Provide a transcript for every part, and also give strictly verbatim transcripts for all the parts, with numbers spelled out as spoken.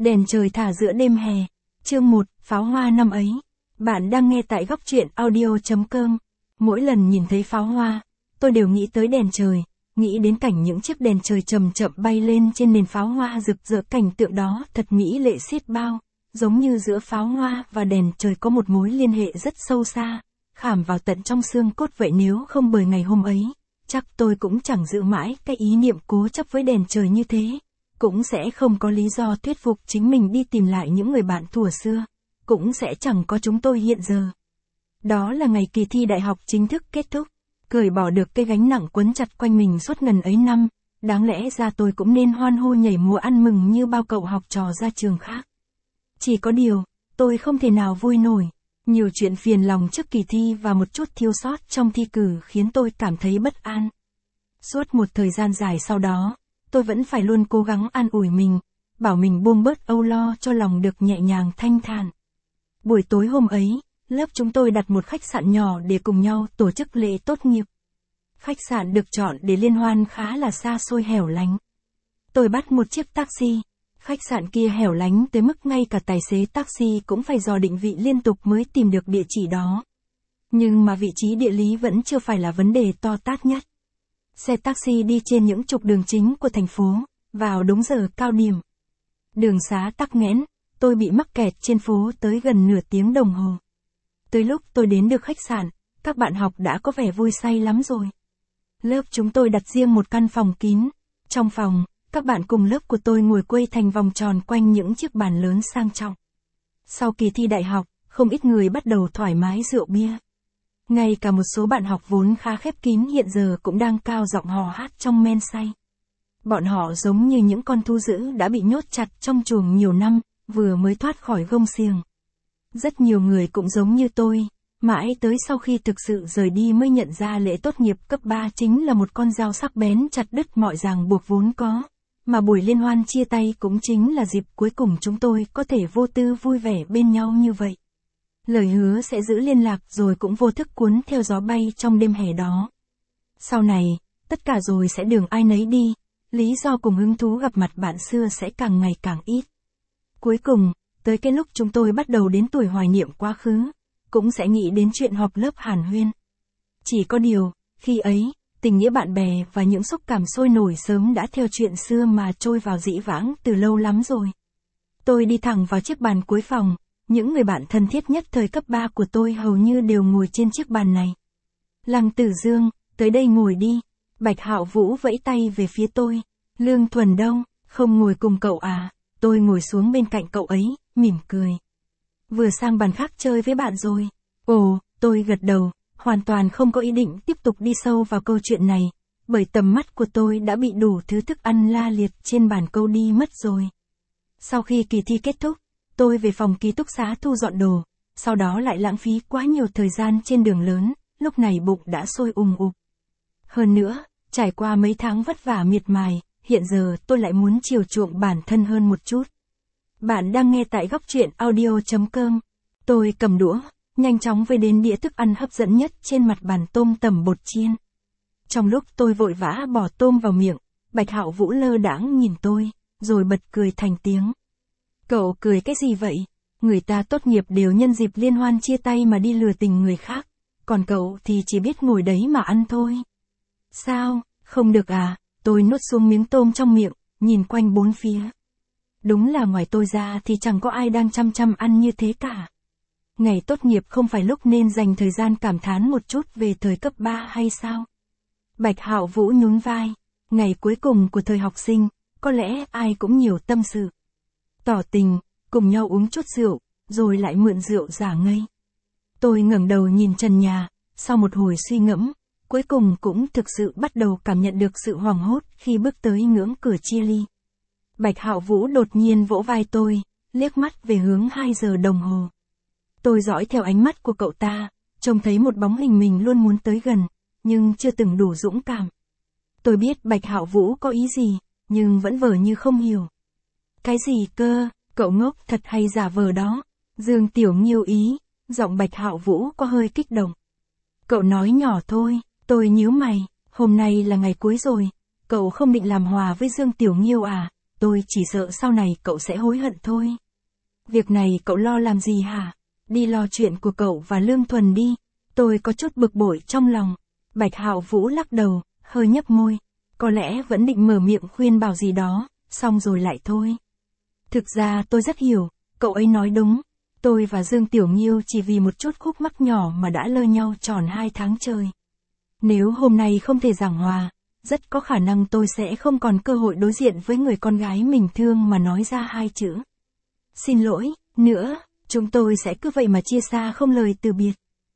Đèn trời thả giữa đêm hè. Chương một, pháo hoa năm ấy. Bạn đang nghe tại góc truyện audio chấm com. Mỗi lần nhìn thấy pháo hoa, tôi đều nghĩ tới đèn trời, nghĩ đến cảnh những chiếc đèn trời chậm chậm bay lên trên nền pháo hoa rực rỡ, cảnh tượng đó thật mỹ lệ xiết bao, giống như giữa pháo hoa và đèn trời có một mối liên hệ rất sâu xa, khảm vào tận trong xương cốt vậy. Nếu không bởi ngày hôm ấy, chắc tôi cũng chẳng giữ mãi cái ý niệm cố chấp với đèn trời như thế, cũng sẽ không có lý do thuyết phục chính mình đi tìm lại những người bạn thuở xưa, cũng sẽ chẳng có chúng tôi hiện giờ. Đó là ngày kỳ thi đại học chính thức kết thúc, cởi bỏ được cái gánh nặng quấn chặt quanh mình suốt ngần ấy năm, đáng lẽ ra tôi cũng nên hoan hô nhảy múa ăn mừng như bao cậu học trò ra trường khác. Chỉ có điều, tôi không thể nào vui nổi. Nhiều chuyện phiền lòng trước kỳ thi và một chút thiếu sót trong thi cử khiến tôi cảm thấy bất an. Suốt một thời gian dài sau đó, tôi vẫn phải luôn cố gắng an ủi mình, bảo mình buông bớt âu lo cho lòng được nhẹ nhàng thanh thản. Buổi tối hôm ấy, lớp chúng tôi đặt một khách sạn nhỏ để cùng nhau tổ chức lễ tốt nghiệp. Khách sạn được chọn để liên hoan khá là xa xôi hẻo lánh. Tôi bắt một chiếc taxi. Khách sạn kia hẻo lánh tới mức ngay cả tài xế taxi cũng phải dò định vị liên tục mới tìm được địa chỉ đó. Nhưng mà vị trí địa lý vẫn chưa phải là vấn đề to tát nhất. Xe taxi đi trên những trục đường chính của thành phố, vào đúng giờ cao điểm. Đường xá tắc nghẽn, tôi bị mắc kẹt trên phố tới gần nửa tiếng đồng hồ. Tới lúc tôi đến được khách sạn, các bạn học đã có vẻ vui say lắm rồi. Lớp chúng tôi đặt riêng một căn phòng kín. Trong phòng, các bạn cùng lớp của tôi ngồi quây thành vòng tròn quanh những chiếc bàn lớn sang trọng. Sau kỳ thi đại học, không ít người bắt đầu thoải mái rượu bia. Ngay cả một số bạn học vốn khá khép kín hiện giờ cũng đang cao giọng hò hát trong men say. Bọn họ giống như những con thú dữ đã bị nhốt chặt trong chuồng nhiều năm, vừa mới thoát khỏi gông xiềng. Rất nhiều người cũng giống như tôi, mãi tới sau khi thực sự rời đi mới nhận ra lễ tốt nghiệp cấp ba chính là một con dao sắc bén chặt đứt mọi ràng buộc vốn có. Mà buổi liên hoan chia tay cũng chính là dịp cuối cùng chúng tôi có thể vô tư vui vẻ bên nhau như vậy. Lời hứa sẽ giữ liên lạc rồi cũng vô thức cuốn theo gió bay trong đêm hè đó. Sau này, tất cả rồi sẽ đường ai nấy đi, lý do cùng hứng thú gặp mặt bạn xưa sẽ càng ngày càng ít. Cuối cùng, tới cái lúc chúng tôi bắt đầu đến tuổi hoài niệm quá khứ, cũng sẽ nghĩ đến chuyện họp lớp hàn huyên. Chỉ có điều, khi ấy, tình nghĩa bạn bè và những xúc cảm sôi nổi sớm đã theo chuyện xưa mà trôi vào dĩ vãng từ lâu lắm rồi. Tôi đi thẳng vào chiếc bàn cuối phòng, những người bạn thân thiết nhất thời cấp ba của tôi hầu như đều ngồi trên chiếc bàn này. Lăng Tử Dương, tới đây ngồi đi. Bạch Hạo Vũ vẫy tay về phía tôi. Lương Thuần đâu, không ngồi cùng cậu à? Tôi ngồi xuống bên cạnh cậu ấy, mỉm cười. Vừa sang bàn khác chơi với bạn rồi. Ồ, tôi gật đầu. Hoàn toàn không có ý định tiếp tục đi sâu vào câu chuyện này, bởi tầm mắt của tôi đã bị đủ thứ thức ăn la liệt trên bàn câu đi mất rồi. Sau khi kỳ thi kết thúc, tôi về phòng ký túc xá thu dọn đồ, sau đó lại lãng phí quá nhiều thời gian trên đường lớn, lúc này bụng đã sôi ùm ụp. Hơn nữa, trải qua mấy tháng vất vả miệt mài, hiện giờ tôi lại muốn chiều chuộng bản thân hơn một chút. Bạn đang nghe tại góc truyện audio chấm com. Tôi cầm đũa, nhanh chóng vây đến đĩa thức ăn hấp dẫn nhất trên mặt bàn, tôm tẩm bột chiên. Trong lúc tôi vội vã bỏ tôm vào miệng, Bạch Hạo Vũ lơ đãng nhìn tôi, rồi bật cười thành tiếng. Cậu cười cái gì vậy? Người ta tốt nghiệp đều nhân dịp liên hoan chia tay mà đi lừa tình người khác, còn cậu thì chỉ biết ngồi đấy mà ăn thôi. Sao, không được à? Tôi nuốt xuống miếng tôm trong miệng, nhìn quanh bốn phía. Đúng là ngoài tôi ra thì chẳng có ai đang chăm chăm ăn như thế cả. Ngày tốt nghiệp không phải lúc nên dành thời gian cảm thán một chút về thời cấp ba hay sao? Bạch Hạo Vũ nhún vai. Ngày cuối cùng của thời học sinh, có lẽ ai cũng nhiều tâm sự. Tỏ tình, cùng nhau uống chút rượu, rồi lại mượn rượu giả ngây. Tôi ngẩng đầu nhìn trần nhà, sau một hồi suy ngẫm, cuối cùng cũng thực sự bắt đầu cảm nhận được sự hoảng hốt khi bước tới ngưỡng cửa chia ly. Bạch Hạo Vũ đột nhiên vỗ vai tôi, liếc mắt về hướng hai giờ đồng hồ. Tôi dõi theo ánh mắt của cậu ta, trông thấy một bóng hình mình luôn muốn tới gần, nhưng chưa từng đủ dũng cảm. Tôi biết Bạch Hạo Vũ có ý gì, nhưng vẫn vờ như không hiểu. Cái gì cơ, cậu ngốc thật hay giả vờ đó? Dương Tiểu Nghiêu ý, giọng Bạch Hạo Vũ có hơi kích động. Cậu nói nhỏ thôi, tôi nhíu mày, hôm nay là ngày cuối rồi, cậu không định làm hòa với Dương Tiểu Nghiêu à? tôi chỉ sợ sau này cậu sẽ hối hận thôi. Việc này cậu lo làm gì hả? Đi lo chuyện của cậu và Lương Thuần đi. Tôi có chút bực bội trong lòng. Bạch Hạo Vũ lắc đầu, hơi nhấp môi. Có lẽ vẫn định mở miệng khuyên bảo gì đó, xong rồi lại thôi. Thực ra tôi rất hiểu, cậu ấy nói đúng. Tôi và Dương Tiểu Nghiêu chỉ vì một chút khúc mắc nhỏ mà đã lơ nhau tròn hai tháng trời. Nếu hôm nay không thể giảng hòa, rất có khả năng tôi sẽ không còn cơ hội đối diện với người con gái mình thương mà nói ra hai chữ. Xin lỗi, nữa, chúng tôi sẽ cứ vậy mà chia xa không lời từ biệt.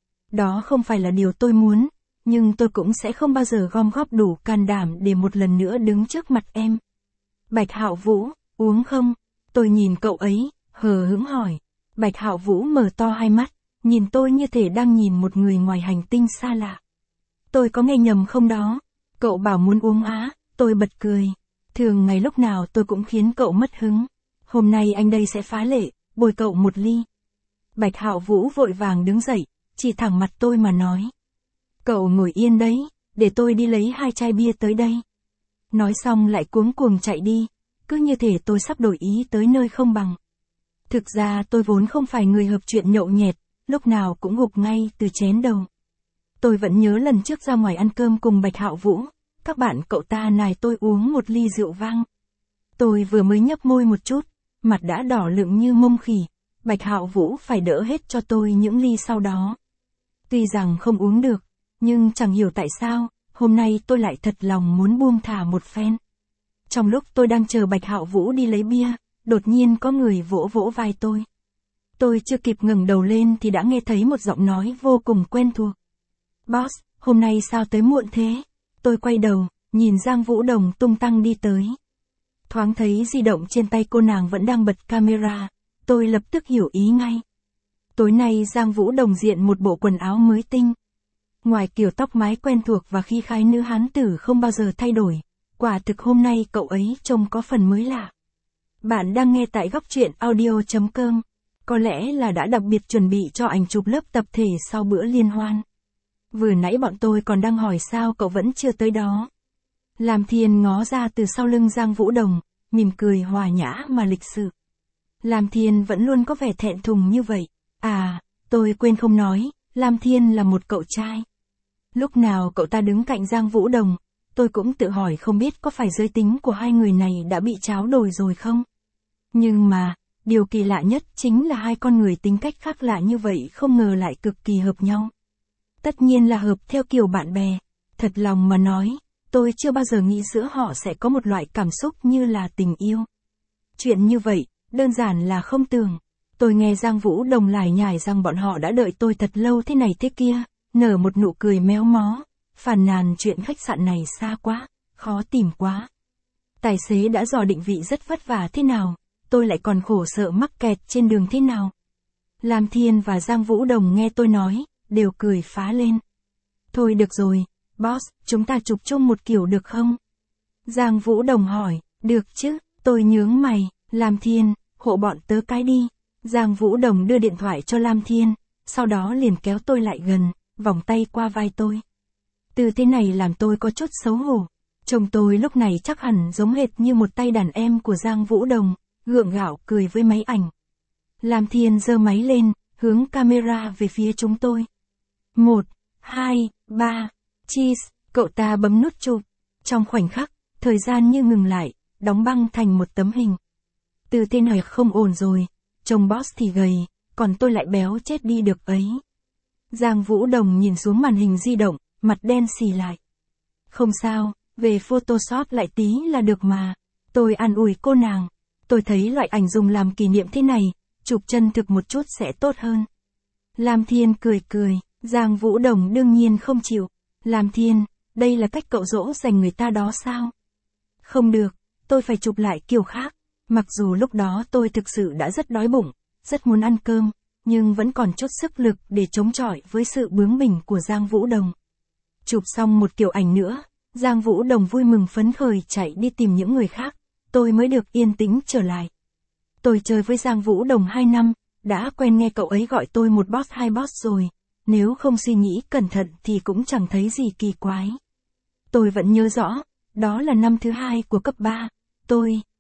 Đó không phải là điều tôi muốn, nhưng tôi cũng sẽ không bao giờ gom góp đủ can đảm để một lần nữa đứng trước mặt em. Bạch Hạo Vũ, uống không? Tôi nhìn cậu ấy, hờ hững hỏi. Bạch Hạo Vũ mở to hai mắt, nhìn tôi như thể đang nhìn một người ngoài hành tinh xa lạ. Tôi có nghe nhầm không đó? Cậu bảo muốn uống á, tôi bật cười. Thường ngày lúc nào tôi cũng khiến cậu mất hứng. Hôm nay anh đây sẽ phá lệ, bồi cậu một ly. Bạch Hạo Vũ vội vàng đứng dậy, chỉ thẳng mặt tôi mà nói. Cậu ngồi yên đấy, để tôi đi lấy hai chai bia tới đây. Nói xong lại cuống cuồng chạy đi, cứ như thể tôi sắp đổi ý tới nơi không bằng. Thực ra tôi vốn không phải người hợp chuyện nhậu nhẹt, lúc nào cũng gục ngay từ chén đầu. Tôi vẫn nhớ lần trước ra ngoài ăn cơm cùng Bạch Hạo Vũ, các bạn cậu ta nài tôi uống một ly rượu vang. Tôi vừa mới nhấp môi một chút, mặt đã đỏ lựng như mông khỉ, Bạch Hạo Vũ phải đỡ hết cho tôi những ly sau đó. Tuy rằng không uống được, nhưng chẳng hiểu tại sao, hôm nay tôi lại thật lòng muốn buông thả một phen. Trong lúc tôi đang chờ Bạch Hạo Vũ đi lấy bia, đột nhiên có người vỗ vỗ vai tôi. Tôi chưa kịp ngẩng đầu lên thì đã nghe thấy một giọng nói vô cùng quen thuộc. Boss, hôm nay sao tới muộn thế? Tôi quay đầu, nhìn Giang Vũ Đồng tung tăng đi tới. Thoáng thấy di động trên tay cô nàng vẫn đang bật camera, tôi lập tức hiểu ý ngay. Tối nay Giang Vũ Đồng diện một bộ quần áo mới tinh. Ngoài kiểu tóc mái quen thuộc và khí khái nữ hán tử không bao giờ thay đổi, quả thực hôm nay cậu ấy trông có phần mới lạ. Bạn đang nghe tại góc truyện audio chấm com. Có lẽ là đã đặc biệt chuẩn bị cho ảnh chụp lớp tập thể sau bữa liên hoan. Vừa nãy bọn tôi còn đang hỏi sao cậu vẫn chưa tới đó. Lam Thiên ngó ra từ sau lưng Giang Vũ Đồng, mỉm cười hòa nhã mà lịch sự. Lam Thiên vẫn luôn có vẻ thẹn thùng như vậy. À, tôi quên không nói, Lam Thiên là một cậu trai. Lúc nào cậu ta đứng cạnh Giang Vũ Đồng, tôi cũng tự hỏi không biết có phải giới tính của hai người này đã bị tráo đổi rồi không. Nhưng mà, điều kỳ lạ nhất chính là hai con người tính cách khác lạ như vậy không ngờ lại cực kỳ hợp nhau. Tất nhiên là hợp theo kiểu bạn bè. Thật lòng mà nói, tôi chưa bao giờ nghĩ giữa họ sẽ có một loại cảm xúc như là tình yêu. Chuyện như vậy, đơn giản là không tưởng. Tôi nghe Giang Vũ Đồng lải nhải rằng bọn họ đã đợi tôi thật lâu thế này thế kia, nở một nụ cười méo mó, phàn nàn chuyện khách sạn này xa quá, khó tìm quá. Tài xế đã dò định vị rất vất vả thế nào, tôi lại còn khổ sợ mắc kẹt trên đường thế nào. Lam Thiên và Giang Vũ Đồng nghe tôi nói, đều cười phá lên. Thôi được rồi, boss, chúng ta chụp chung một kiểu được không? Giang Vũ Đồng hỏi, được chứ, tôi nhướng mày, Lam Thiên, hộ bọn tớ cái đi. Giang Vũ Đồng đưa điện thoại cho Lam Thiên, sau đó liền kéo tôi lại gần, vòng tay qua vai tôi. Từ thế này làm tôi có chút xấu hổ. Chồng tôi lúc này chắc hẳn giống hệt như một tay đàn em của Giang Vũ Đồng, gượng gạo cười với máy ảnh. Lam Thiên giơ máy lên, hướng camera về phía chúng tôi. Một, hai, ba, cheese, cậu ta bấm nút chụp. Trong khoảnh khắc, thời gian như ngừng lại, đóng băng thành một tấm hình. Từ tên này không ổn rồi, chồng boss thì gầy, còn tôi lại béo chết đi được ấy. Giang Vũ Đồng nhìn xuống màn hình di động, mặt đen xì lại. Không sao, về Photoshop lại tí là được mà. Tôi an ủi cô nàng. Tôi thấy loại ảnh dùng làm kỷ niệm thế này, chụp chân thực một chút sẽ tốt hơn. Lam Thiên cười cười, Giang Vũ Đồng đương nhiên không chịu. Lam Thiên, đây là cách cậu dỗ dành người ta đó sao? Không được, tôi phải chụp lại kiểu khác. Mặc dù lúc đó tôi thực sự đã rất đói bụng, rất muốn ăn cơm, nhưng vẫn còn chút sức lực để chống chọi với sự bướng bỉnh của Giang Vũ Đồng. Chụp xong một kiểu ảnh nữa, Giang Vũ Đồng vui mừng phấn khởi chạy đi tìm những người khác, tôi mới được yên tĩnh trở lại. Tôi chơi với Giang Vũ Đồng hai năm, đã quen nghe cậu ấy gọi tôi một boss hai boss rồi, nếu không suy nghĩ cẩn thận thì cũng chẳng thấy gì kỳ quái. Tôi vẫn nhớ rõ, đó là năm thứ hai của cấp ba, tôi,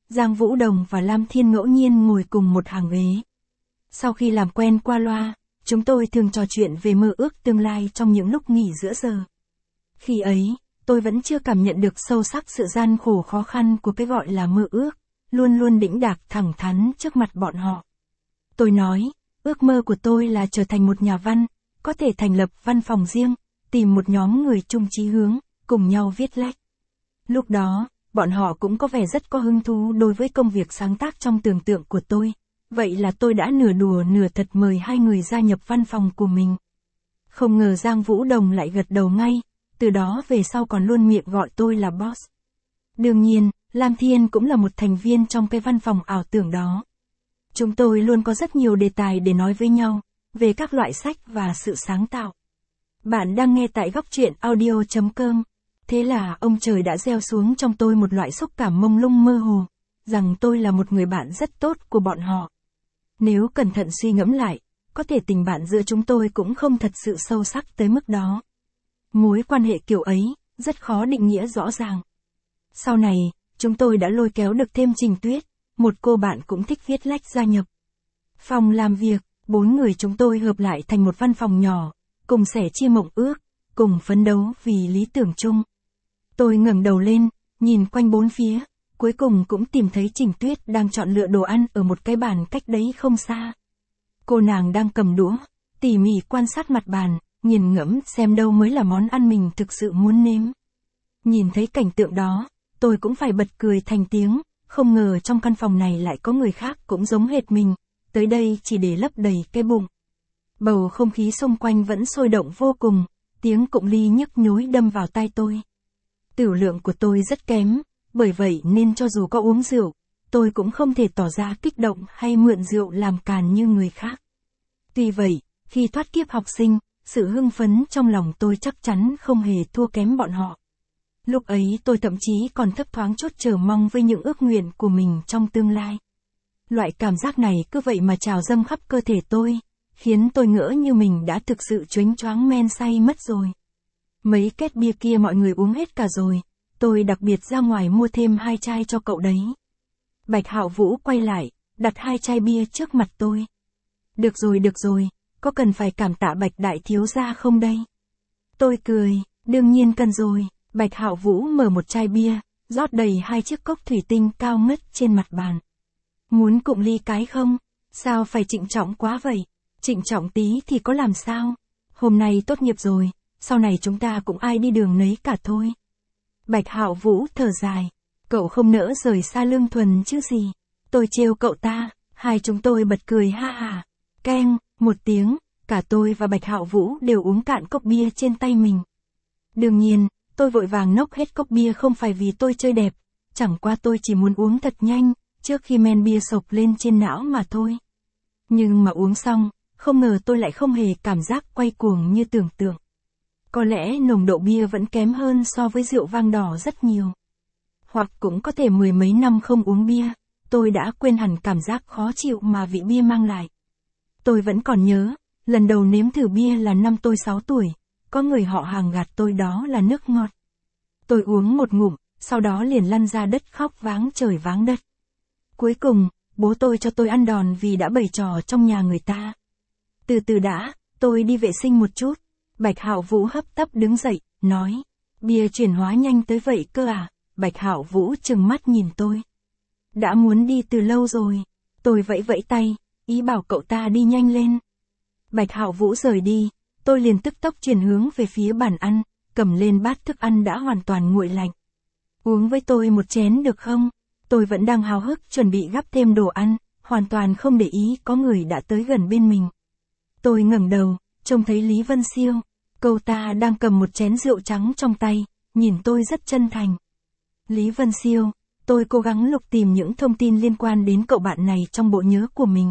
Giang Vũ Đồng và Lam Thiên ngẫu nhiên ngồi cùng một hàng ghế. Sau khi làm quen qua loa, chúng tôi thường trò chuyện về mơ ước tương lai trong những lúc nghỉ giữa giờ. Khi ấy, tôi vẫn chưa cảm nhận được sâu sắc sự gian khổ khó khăn của cái gọi là mơ ước, luôn luôn đĩnh đạc thẳng thắn trước mặt bọn họ. Tôi nói, ước mơ của tôi là trở thành một nhà văn, có thể thành lập văn phòng riêng, tìm một nhóm người chung chí hướng, cùng nhau viết lách. Lúc đó, bọn họ cũng có vẻ rất có hứng thú đối với công việc sáng tác trong tưởng tượng của tôi. Vậy là tôi đã nửa đùa nửa thật mời hai người gia nhập văn phòng của mình. Không ngờ Giang Vũ Đồng lại gật đầu ngay, từ đó về sau còn luôn miệng gọi tôi là boss. Đương nhiên, Lam Thiên cũng là một thành viên trong cái văn phòng ảo tưởng đó. Chúng tôi luôn có rất nhiều đề tài để nói với nhau, về các loại sách và sự sáng tạo. Bạn đang nghe tại góc truyện audio chấm com. Thế là ông trời đã gieo xuống trong tôi một loại xúc cảm mông lung mơ hồ, rằng tôi là một người bạn rất tốt của bọn họ. Nếu cẩn thận suy ngẫm lại, có thể tình bạn giữa chúng tôi cũng không thật sự sâu sắc tới mức đó. Mối quan hệ kiểu ấy, rất khó định nghĩa rõ ràng. Sau này, chúng tôi đã lôi kéo được thêm Trình Tuyết, một cô bạn cũng thích viết lách gia nhập. Phòng làm việc, bốn người chúng tôi hợp lại thành một văn phòng nhỏ, cùng sẻ chia mộng ước, cùng phấn đấu vì lý tưởng chung. Tôi ngẩng đầu lên, nhìn quanh bốn phía, cuối cùng cũng tìm thấy Trình Tuyết đang chọn lựa đồ ăn ở một cái bàn cách đấy không xa. Cô nàng đang cầm đũa, tỉ mỉ quan sát mặt bàn, nghiền ngẫm xem đâu mới là món ăn mình thực sự muốn nếm. Nhìn thấy cảnh tượng đó, tôi cũng phải bật cười thành tiếng, không ngờ trong căn phòng này lại có người khác cũng giống hệt mình, tới đây chỉ để lấp đầy cái bụng. Bầu không khí xung quanh vẫn sôi động vô cùng, tiếng cụng ly nhức nhối đâm vào tai tôi. Tửu lượng của tôi rất kém, bởi vậy nên cho dù có uống rượu, tôi cũng không thể tỏ ra kích động hay mượn rượu làm càn như người khác. Tuy vậy, khi thoát kiếp học sinh, sự hưng phấn trong lòng tôi chắc chắn không hề thua kém bọn họ. Lúc ấy tôi thậm chí còn thấp thoáng chút chờ mong với những ước nguyện của mình trong tương lai. Loại cảm giác này cứ vậy mà trào dâng khắp cơ thể tôi, khiến tôi ngỡ như mình đã thực sự choáng choáng men say mất rồi. Mấy két bia kia mọi người uống hết cả rồi, tôi đặc biệt ra ngoài mua thêm hai chai cho cậu đấy. Bạch Hạo Vũ quay lại, đặt hai chai bia trước mặt tôi. Được rồi được rồi, có cần phải cảm tạ Bạch đại thiếu gia không đây? Tôi cười, đương nhiên cần rồi. Bạch Hạo Vũ mở một chai bia, rót đầy hai chiếc cốc thủy tinh cao ngất trên mặt bàn. Muốn cụng ly cái không? Sao phải trịnh trọng quá vậy? Trịnh trọng tí thì có làm sao? Hôm nay tốt nghiệp rồi, sau này chúng ta cũng ai đi đường nấy cả thôi. Bạch Hạo Vũ thở dài, cậu không nỡ rời xa Lương Thuần chứ gì. Tôi trêu cậu ta, hai chúng tôi bật cười ha hà. Keng, một tiếng, cả tôi và Bạch Hạo Vũ đều uống cạn cốc bia trên tay mình. Đương nhiên, tôi vội vàng nốc hết cốc bia không phải vì tôi chơi đẹp, chẳng qua tôi chỉ muốn uống thật nhanh, trước khi men bia sộc lên trên não mà thôi. Nhưng mà uống xong, không ngờ tôi lại không hề cảm giác quay cuồng như tưởng tượng. Có lẽ nồng độ bia vẫn kém hơn so với rượu vang đỏ rất nhiều. Hoặc cũng có thể mười mấy năm không uống bia, tôi đã quên hẳn cảm giác khó chịu mà vị bia mang lại. Tôi vẫn còn nhớ, lần đầu nếm thử bia là năm tôi sáu tuổi, có người họ hàng gạt tôi đó là nước ngọt. Tôi uống một ngụm, sau đó liền lăn ra đất khóc váng trời váng đất. Cuối cùng, bố tôi cho tôi ăn đòn vì đã bày trò trong nhà người ta. Từ từ đã, tôi đi vệ sinh một chút. Bạch Hạo Vũ hấp tấp đứng dậy, nói, bia chuyển hóa nhanh tới vậy cơ à? Bạch Hạo Vũ trừng mắt nhìn tôi. Đã muốn đi từ lâu rồi. Tôi vẫy vẫy tay, ý bảo cậu ta đi nhanh lên. Bạch Hạo Vũ rời đi, tôi liền tức tốc chuyển hướng về phía bàn ăn, cầm lên bát thức ăn đã hoàn toàn nguội lạnh. Uống với tôi một chén được không? Tôi vẫn đang háo hức chuẩn bị gắp thêm đồ ăn, hoàn toàn không để ý có người đã tới gần bên mình. Tôi ngẩng đầu, trông thấy Lý Vân Siêu, cậu ta đang cầm một chén rượu trắng trong tay, nhìn tôi rất chân thành. Lý Vân Siêu, tôi cố gắng lục tìm những thông tin liên quan đến cậu bạn này trong bộ nhớ của mình.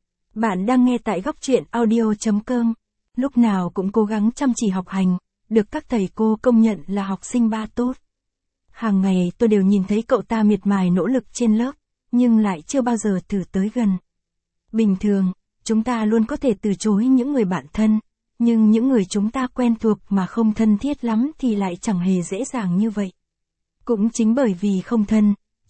Bạn đang nghe tại góc truyện audio chấm com, lúc nào cũng cố gắng chăm chỉ học hành, được các thầy cô công nhận là học sinh ba tốt. Hàng ngày tôi đều nhìn thấy cậu ta miệt mài nỗ lực trên lớp, nhưng lại chưa bao giờ thử tới gần. Bình thường, chúng ta luôn có thể từ chối những người bạn thân, nhưng những người chúng ta quen thuộc mà không thân thiết lắm thì lại chẳng hề dễ dàng như vậy. Cũng chính bởi vì không thân,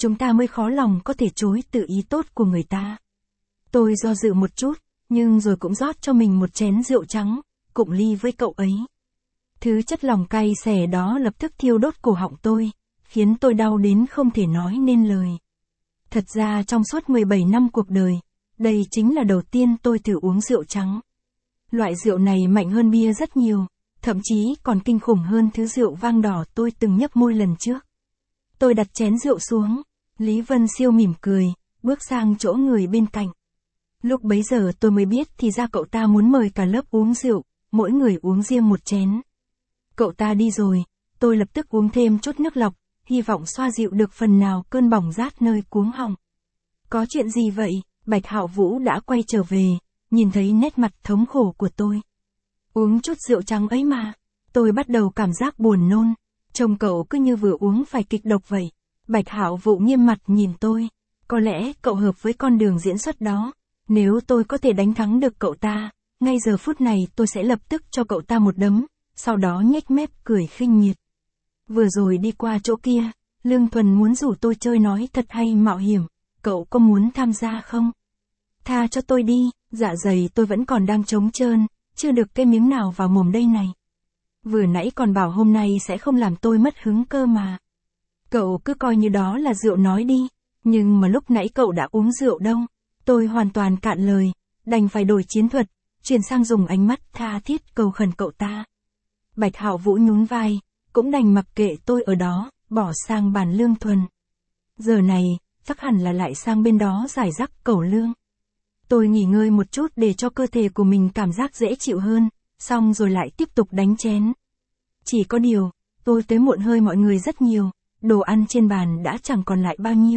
chúng ta mới khó lòng có thể chối từ ý tốt của người ta. Tôi do dự một chút, nhưng rồi cũng rót cho mình một chén rượu trắng, cụng ly với cậu ấy. Thứ chất lòng cay xè đó lập tức thiêu đốt cổ họng tôi, khiến tôi đau đến không thể nói nên lời. Thật ra trong suốt mười bảy năm cuộc đời, đây chính là đầu tiên tôi thử uống rượu trắng. Loại rượu này mạnh hơn bia rất nhiều, thậm chí còn kinh khủng hơn thứ rượu vang đỏ tôi từng nhấp môi lần trước. Tôi đặt chén rượu xuống, Lý Vân Siêu mỉm cười, bước sang chỗ người bên cạnh. Lúc bấy giờ tôi mới biết thì ra cậu ta muốn mời cả lớp uống rượu, mỗi người uống riêng một chén. Cậu ta đi rồi, tôi lập tức uống thêm chút nước lọc, hy vọng xoa dịu được phần nào cơn bỏng rát nơi cuống họng. Có chuyện gì vậy? Bạch Hạo Vũ đã quay trở về, nhìn thấy nét mặt thống khổ của tôi. Uống chút rượu trắng ấy mà. Tôi bắt đầu cảm giác buồn nôn. Trông cậu cứ như vừa uống phải kịch độc vậy. Bạch Hạo Vũ nghiêm mặt nhìn tôi. Có lẽ cậu hợp với con đường diễn xuất đó. Nếu tôi có thể đánh thắng được cậu ta, ngay giờ phút này tôi sẽ lập tức cho cậu ta một đấm, sau đó nhếch mép cười khinh miệt. Vừa rồi đi qua chỗ kia, Lương Thuần muốn rủ tôi chơi nói thật hay mạo hiểm, cậu có muốn tham gia không? Tha cho tôi đi, dạ dày tôi vẫn còn đang trống trơn, chưa được cái miếng nào vào mồm đây này. Vừa nãy còn bảo hôm nay sẽ không làm tôi mất hứng cơ mà. Cậu cứ coi như đó là rượu nói đi, nhưng mà lúc nãy cậu đã uống rượu đâu. Tôi hoàn toàn cạn lời, đành phải đổi chiến thuật, chuyển sang dùng ánh mắt tha thiết cầu khẩn cậu ta. Bạch Hạo Vũ nhún vai, cũng đành mặc kệ tôi ở đó, bỏ sang bàn Lương Thuần. Giờ này, chắc hẳn là lại sang bên đó giải rắc cẩu lương. Tôi nghỉ ngơi một chút để cho cơ thể của mình cảm giác dễ chịu hơn, xong rồi lại tiếp tục đánh chén. Chỉ có điều, tôi tới muộn hơi mọi người rất nhiều, đồ ăn trên bàn đã chẳng còn lại bao nhiêu.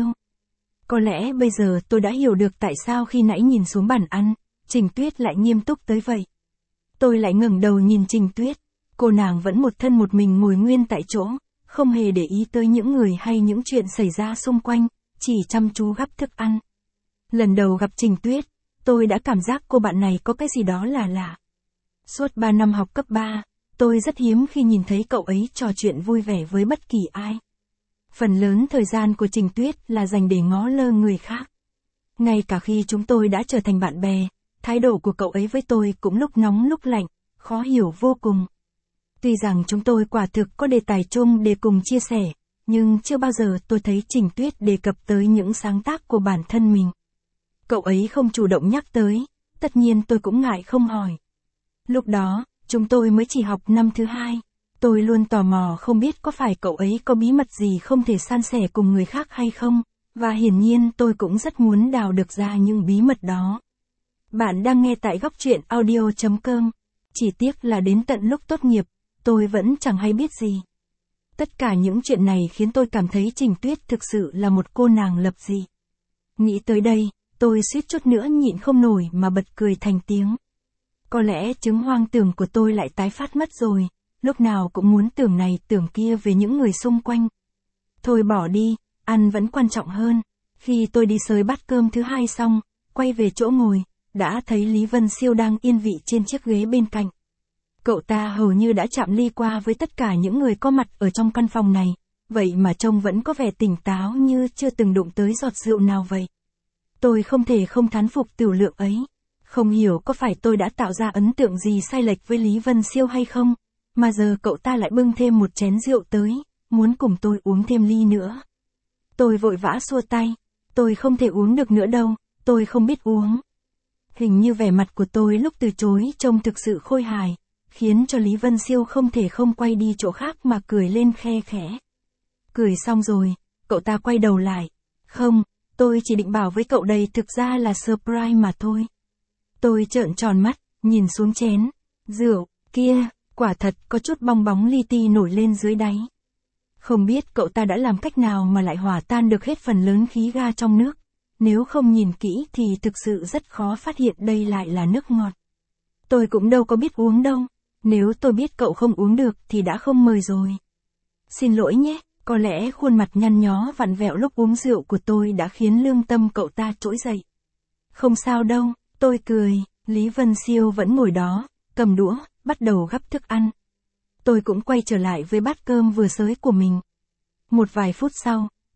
Có lẽ bây giờ tôi đã hiểu được tại sao khi nãy nhìn xuống bàn ăn, Trình Tuyết lại nghiêm túc tới vậy. Tôi lại ngẩng đầu nhìn Trình Tuyết, cô nàng vẫn một thân một mình ngồi nguyên tại chỗ, không hề để ý tới những người hay những chuyện xảy ra xung quanh, chỉ chăm chú gắp thức ăn. Lần đầu gặp Trình Tuyết, tôi đã cảm giác cô bạn này có cái gì đó là lạ. Suốt ba năm học cấp ba, tôi rất hiếm khi nhìn thấy cậu ấy trò chuyện vui vẻ với bất kỳ ai. Phần lớn thời gian của Trình Tuyết là dành để ngó lơ người khác. Ngay cả khi chúng tôi đã trở thành bạn bè, thái độ của cậu ấy với tôi cũng lúc nóng lúc lạnh, khó hiểu vô cùng. Tuy rằng chúng tôi quả thực có đề tài chung để cùng chia sẻ, nhưng chưa bao giờ tôi thấy Trình Tuyết đề cập tới những sáng tác của bản thân mình. Cậu ấy không chủ động nhắc tới, tất nhiên tôi cũng ngại không hỏi. Lúc đó, chúng tôi mới chỉ học năm thứ hai. Tôi luôn tò mò không biết có phải cậu ấy có bí mật gì không thể san sẻ cùng người khác hay không, và hiển nhiên tôi cũng rất muốn đào được ra những bí mật đó. Bạn đang nghe tại góc truyện audio chấm com. Chỉ tiếc là đến tận lúc tốt nghiệp, tôi vẫn chẳng hay biết gì. Tất cả những chuyện này khiến tôi cảm thấy Trình Tuyết thực sự là một cô nàng lập dị. Nghĩ tới đây, tôi suýt chút nữa nhịn không nổi mà bật cười thành tiếng. Có lẽ chứng hoang tưởng của tôi lại tái phát mất rồi, lúc nào cũng muốn tưởng này tưởng kia về những người xung quanh. Thôi bỏ đi, ăn vẫn quan trọng hơn. Khi tôi đi xới bát cơm thứ hai xong, quay về chỗ ngồi, đã thấy Lý Vân Siêu đang yên vị trên chiếc ghế bên cạnh. Cậu ta hầu như đã chạm ly qua với tất cả những người có mặt ở trong căn phòng này, vậy mà trông vẫn có vẻ tỉnh táo như chưa từng đụng tới giọt rượu nào vậy. Tôi không thể không thán phục tiểu lượng ấy. Không hiểu có phải tôi đã tạo ra ấn tượng gì sai lệch với Lý Vân Siêu hay không, mà giờ cậu ta lại bưng thêm một chén rượu tới, muốn cùng tôi uống thêm ly nữa. Tôi vội vã xua tay, tôi không thể uống được nữa đâu, tôi không biết uống. Hình như vẻ mặt của tôi lúc từ chối trông thực sự khôi hài, khiến cho Lý Vân Siêu không thể không quay đi chỗ khác mà cười lên khe khẽ. Cười xong rồi, cậu ta quay đầu lại. Không, tôi chỉ định bảo với cậu đây thực ra là surprise mà thôi. Tôi trợn tròn mắt, nhìn xuống chén. Rượu, kia, quả thật có chút bong bóng li ti nổi lên dưới đáy. Không biết cậu ta đã làm cách nào mà lại hòa tan được hết phần lớn khí ga trong nước. Nếu không nhìn kỹ thì thực sự rất khó phát hiện đây lại là nước ngọt. Tôi cũng đâu có biết uống đâu. Nếu tôi biết cậu không uống được thì đã không mời rồi. Xin lỗi nhé, có lẽ khuôn mặt nhăn nhó vặn vẹo lúc uống rượu của tôi đã khiến lương tâm cậu ta trỗi dậy. Không sao đâu, tôi cười, Lý Vân Siêu vẫn ngồi đó, cầm đũa, bắt đầu gắp thức ăn. Tôi cũng quay trở lại với bát cơm vừa xới của mình. Một vài phút sau,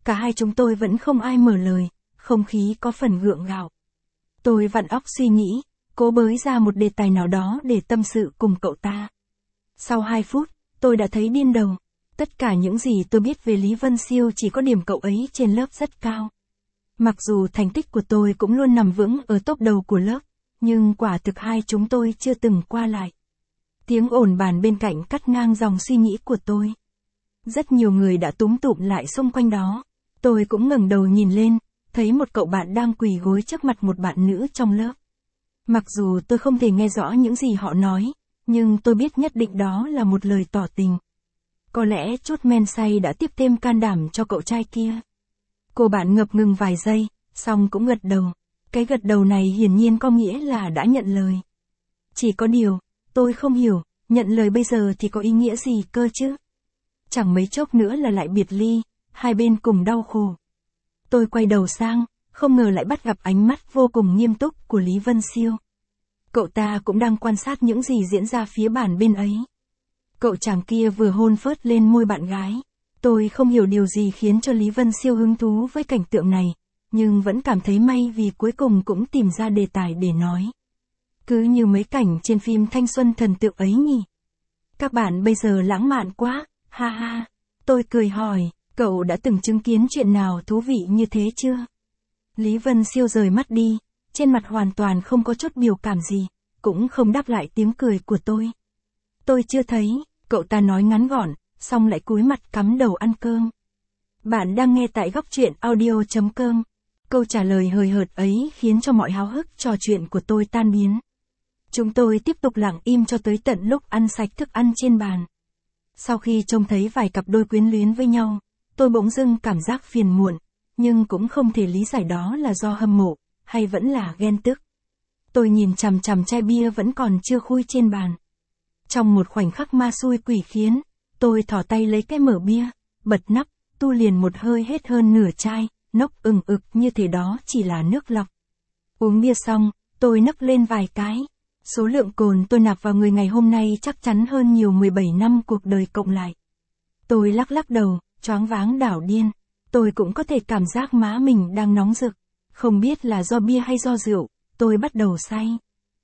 cả hai chúng tôi vẫn không ai mở lời, không khí có phần gượng gạo. Tôi vặn óc suy nghĩ, cố bới ra một đề tài nào đó để tâm sự cùng cậu ta. Sau hai phút, tôi đã thấy điên đầu. Tất cả những gì tôi biết về Lý Vân Siêu chỉ có điểm cậu ấy trên lớp rất cao. Mặc dù thành tích của tôi cũng luôn nằm vững ở top đầu của lớp, nhưng quả thực hai chúng tôi chưa từng qua lại. Tiếng ồn bàn bên cạnh cắt ngang dòng suy nghĩ của tôi. Rất nhiều người đã túm tụm lại xung quanh đó. Tôi cũng ngẩng đầu nhìn lên, thấy một cậu bạn đang quỳ gối trước mặt một bạn nữ trong lớp. Mặc dù tôi không thể nghe rõ những gì họ nói, nhưng tôi biết nhất định đó là một lời tỏ tình. Có lẽ chút men say đã tiếp thêm can đảm cho cậu trai kia. Cô bạn ngập ngừng vài giây, xong cũng gật đầu. Cái gật đầu này hiển nhiên có nghĩa là đã nhận lời. Chỉ có điều, tôi không hiểu, nhận lời bây giờ thì có ý nghĩa gì cơ chứ? Chẳng mấy chốc nữa là lại biệt ly, hai bên cùng đau khổ. Tôi quay đầu sang, không ngờ lại bắt gặp ánh mắt vô cùng nghiêm túc của Lý Vân Siêu. Cậu ta cũng đang quan sát những gì diễn ra phía bàn bên ấy. Cậu chàng kia vừa hôn phớt lên môi bạn gái. Tôi không hiểu điều gì khiến cho Lý Vân Siêu hứng thú với cảnh tượng này, nhưng vẫn cảm thấy may vì cuối cùng cũng tìm ra đề tài để nói. Cứ như mấy cảnh trên phim thanh xuân thần tượng ấy nhỉ. Các bạn bây giờ lãng mạn quá, ha ha. Tôi cười hỏi, cậu đã từng chứng kiến chuyện nào thú vị như thế chưa? Lý Vân Siêu rời mắt đi, trên mặt hoàn toàn không có chút biểu cảm gì, cũng không đáp lại tiếng cười của tôi. Tôi chưa thấy, cậu ta nói ngắn gọn, xong lại cúi mặt cắm đầu ăn cơm. Bạn đang nghe tại góc truyện audio chấm com. Câu trả lời hời hợt ấy khiến cho mọi háo hức trò chuyện của tôi tan biến. Chúng tôi tiếp tục lặng im cho tới tận lúc ăn sạch thức ăn trên bàn. Sau khi trông thấy vài cặp đôi quyến luyến với nhau, tôi bỗng dưng cảm giác phiền muộn, nhưng cũng không thể lý giải đó là do hâm mộ, hay vẫn là ghen tức. Tôi nhìn chằm chằm chai bia vẫn còn chưa khui trên bàn. Trong một khoảnh khắc ma xui quỷ khiến, tôi thò tay lấy cái mở bia, bật nắp, tu liền một hơi hết hơn nửa chai, nốc ừng ực như thế đó chỉ là nước lọc. Uống bia xong, tôi nấc lên vài cái. Số lượng cồn tôi nạp vào người ngày hôm nay chắc chắn hơn nhiều mười bảy năm cuộc đời cộng lại. Tôi lắc lắc đầu, choáng váng đảo điên. Tôi cũng có thể cảm giác má mình đang nóng rực. Không biết là do bia hay do rượu, tôi bắt đầu say.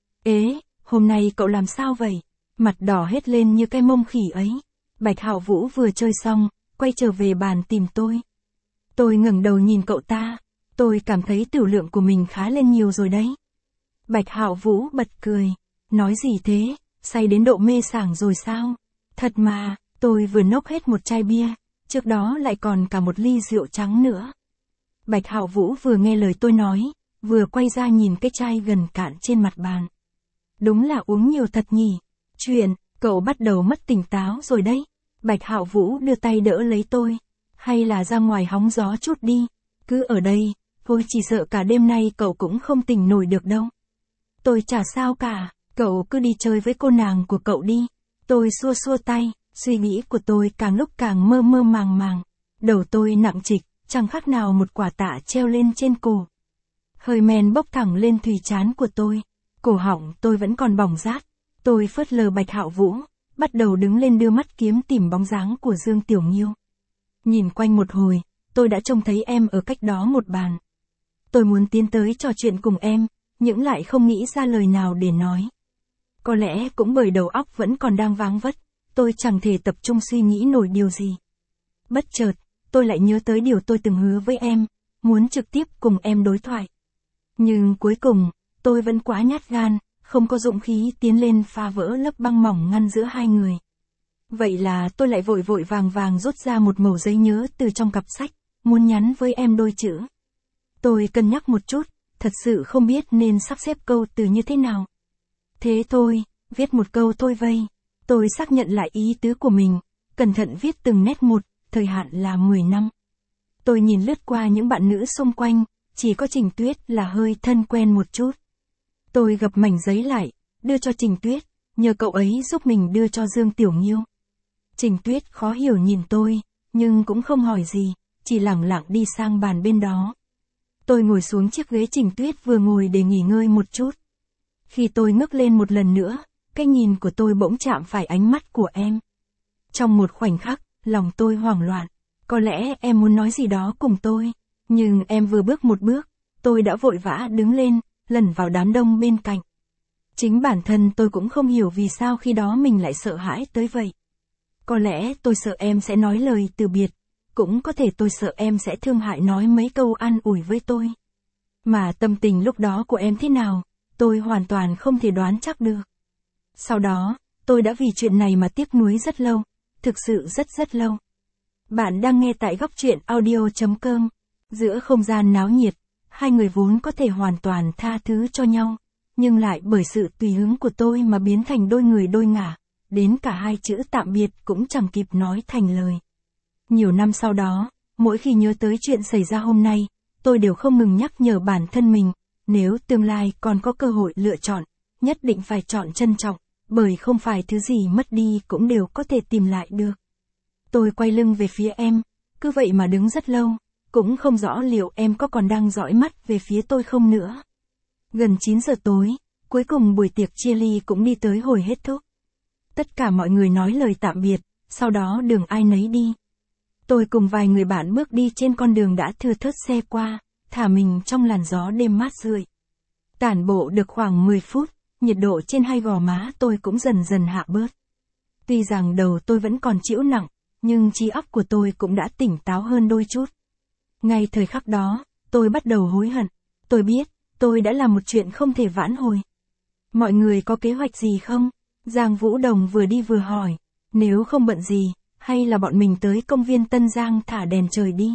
Ế, hôm nay cậu làm sao vậy? Mặt đỏ hết lên như cái mông khỉ ấy. Bạch Hạo Vũ vừa chơi xong, quay trở về bàn tìm tôi. Tôi ngẩng đầu nhìn cậu ta. Tôi cảm thấy tửu lượng của mình khá lên nhiều rồi đấy. Bạch Hạo Vũ bật cười. Nói gì thế, say đến độ mê sảng rồi sao? Thật mà, tôi vừa nốc hết một chai bia, trước đó lại còn cả một ly rượu trắng nữa. Bạch Hạo Vũ vừa nghe lời tôi nói, vừa quay ra nhìn cái chai gần cạn trên mặt bàn. Đúng là uống nhiều thật nhỉ. Chuyện, cậu bắt đầu mất tỉnh táo rồi đấy. Bạch Hạo Vũ đưa tay đỡ lấy tôi. Hay là ra ngoài hóng gió chút đi. Cứ ở đây, tôi chỉ sợ cả đêm nay cậu cũng không tỉnh nổi được đâu. Tôi chả sao cả, cậu cứ đi chơi với cô nàng của cậu đi. Tôi xua xua tay, suy nghĩ của tôi càng lúc càng mơ mơ màng màng. Đầu tôi nặng trịch, chẳng khác nào một quả tạ treo lên trên cổ. Hơi men bốc thẳng lên thùy trán của tôi. Cổ họng tôi vẫn còn bỏng rát. Tôi phớt lờ Bạch Hạo Vũ, bắt đầu đứng lên đưa mắt kiếm tìm bóng dáng của Dương Tiểu Nghiêu. Nhìn quanh một hồi, tôi đã trông thấy em ở cách đó một bàn. Tôi muốn tiến tới trò chuyện cùng em, nhưng lại không nghĩ ra lời nào để nói. Có lẽ cũng bởi đầu óc vẫn còn đang váng vất, tôi chẳng thể tập trung suy nghĩ nổi điều gì. Bất chợt, tôi lại nhớ tới điều tôi từng hứa với em, muốn trực tiếp cùng em đối thoại. Nhưng cuối cùng, tôi vẫn quá nhát gan, không có dũng khí tiến lên phá vỡ lớp băng mỏng ngăn giữa hai người. Vậy là tôi lại vội vội vàng vàng rút ra một mẩu giấy nhớ từ trong cặp sách, muốn nhắn với em đôi chữ. Tôi cân nhắc một chút, thật sự không biết nên sắp xếp câu từ như thế nào. Thế thôi, viết một câu thôi vây. Tôi xác nhận lại ý tứ của mình, cẩn thận viết từng nét một, thời hạn là mười năm. Tôi nhìn lướt qua những bạn nữ xung quanh, chỉ có Trình Tuyết là hơi thân quen một chút. Tôi gập mảnh giấy lại, đưa cho Trình Tuyết, nhờ cậu ấy giúp mình đưa cho Dương Tiểu Nghiêu. Trình Tuyết khó hiểu nhìn tôi, nhưng cũng không hỏi gì, chỉ lẳng lặng đi sang bàn bên đó. Tôi ngồi xuống chiếc ghế Trình Tuyết vừa ngồi để nghỉ ngơi một chút. Khi tôi ngước lên một lần nữa, cái nhìn của tôi bỗng chạm phải ánh mắt của em. Trong một khoảnh khắc, lòng tôi hoảng loạn. Có lẽ em muốn nói gì đó cùng tôi, nhưng em vừa bước một bước, tôi đã vội vã đứng lên, lẩn vào đám đông bên cạnh. Chính bản thân tôi cũng không hiểu vì sao khi đó mình lại sợ hãi tới vậy. Có lẽ tôi sợ em sẽ nói lời từ biệt, cũng có thể tôi sợ em sẽ thương hại nói mấy câu an ủi với tôi. Mà tâm tình lúc đó của em thế nào, tôi hoàn toàn không thể đoán chắc được. Sau đó, tôi đã vì chuyện này mà tiếc nuối rất lâu, thực sự rất rất lâu. Bạn đang nghe tại góc truyện audio.com. Giữa không gian náo nhiệt, hai người vốn có thể hoàn toàn tha thứ cho nhau, nhưng lại bởi sự tùy hứng của tôi mà biến thành đôi người đôi ngả, đến cả hai chữ tạm biệt cũng chẳng kịp nói thành lời. Nhiều năm sau đó, mỗi khi nhớ tới chuyện xảy ra hôm nay, tôi đều không ngừng nhắc nhở bản thân mình, nếu tương lai còn có cơ hội lựa chọn, nhất định phải chọn trân trọng, bởi không phải thứ gì mất đi cũng đều có thể tìm lại được. Tôi quay lưng về phía em, cứ vậy mà đứng rất lâu, cũng không rõ liệu em có còn đang dõi mắt về phía tôi không nữa. Gần chín giờ tối, cuối cùng buổi tiệc chia ly cũng đi tới hồi hết thúc. Tất cả mọi người nói lời tạm biệt, sau đó đường ai nấy đi. Tôi cùng vài người bạn bước đi trên con đường đã thưa thớt xe qua, thả mình trong làn gió đêm mát rượi. Tản bộ được khoảng mười phút, nhiệt độ trên hai gò má tôi cũng dần dần hạ bớt. Tuy rằng đầu tôi vẫn còn chịu nặng, nhưng trí óc của tôi cũng đã tỉnh táo hơn đôi chút. Ngay thời khắc đó, tôi bắt đầu hối hận. Tôi biết, tôi đã làm một chuyện không thể vãn hồi. Mọi người có kế hoạch gì không? Giang Vũ Đồng vừa đi vừa hỏi. Nếu không bận gì, hay là bọn mình tới công viên Tân Giang thả đèn trời đi?